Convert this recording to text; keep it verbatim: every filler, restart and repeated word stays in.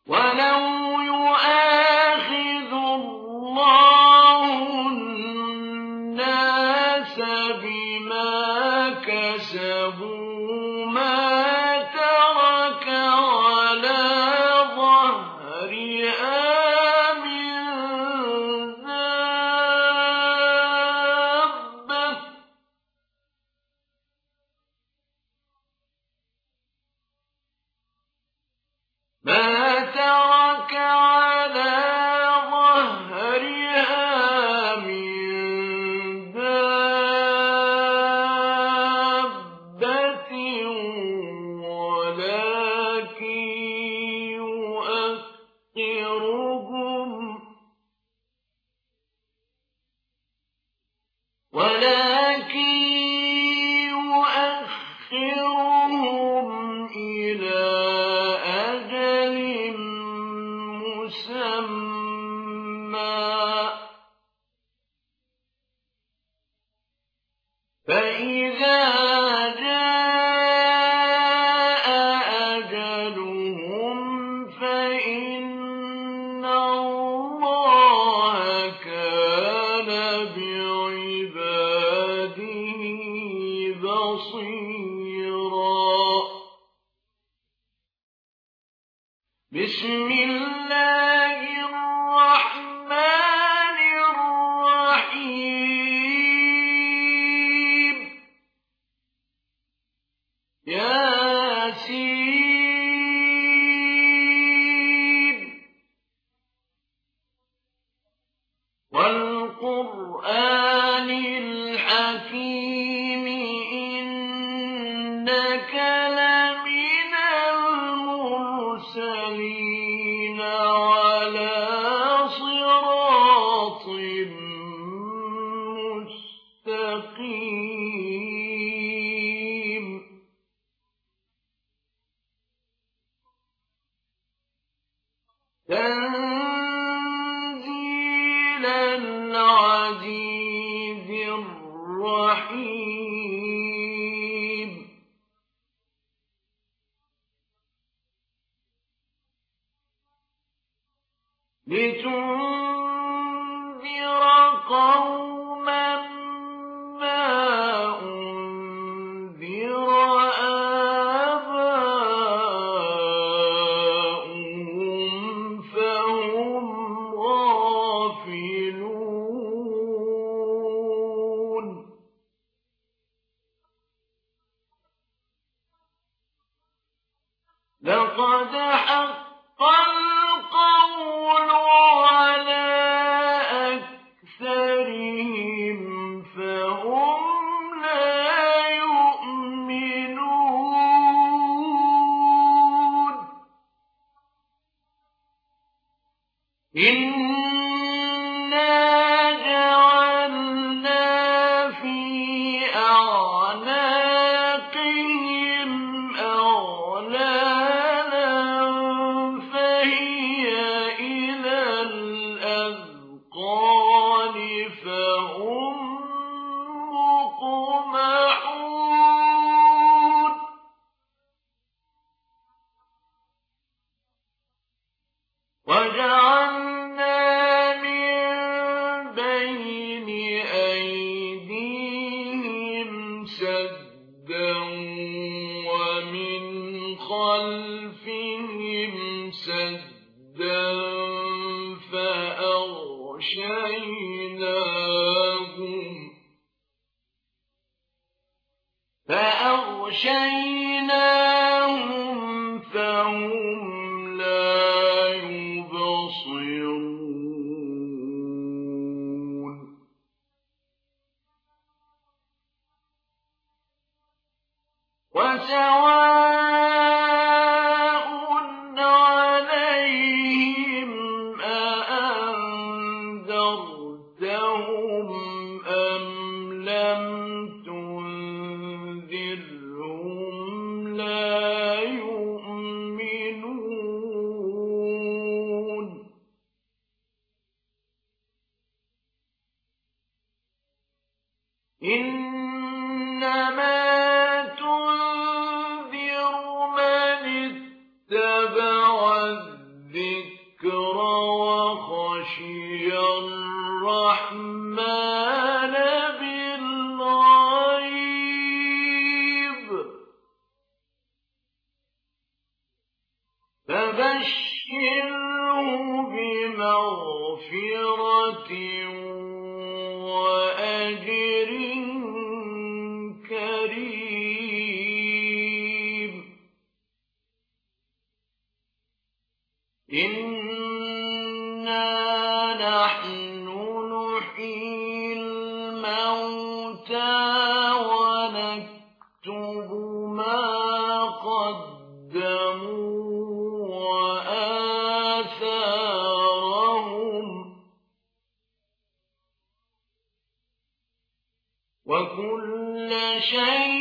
ولو يؤاخذ الله الناس بما كسبوا ما ترك على ظهرها من دابة ما ترك على ظهرها من دابة ولكن يؤخرهم ولكن يؤخرهم إلى أجل مسمى فإذا جاء أجلهم فإن الله كان بعباده بصيرا. بسم الله الرحمن الرحيم ياسين والقرآن الحكيم إنك لمن المرسلين على صراط مستقيم. تنزيل العزيز الرحيم. لتنذر قوما ما أنذر آباؤهم فهم غافلون. لقد حق القول على أكثرهم فهم لا يؤمنون. إنا جعلنا في أعناقهم أغلالا فهي إلى الأذقان فهم مقمحون. وجعلنا من بين أيديهم سدا ومن خلفهم سدا فأغشيناهم فأغشيناهم فهم لا يبصرون. وسواء عليهم أأنذرتهم أم لم تنذرهم لا يؤمنون. إنما تنذر من اتبع الذكر فبشره بمغفرة وأجر كريم. إنا نحن نحيي الموتى ونكتب ما قدموا وآثارهم وكل شيء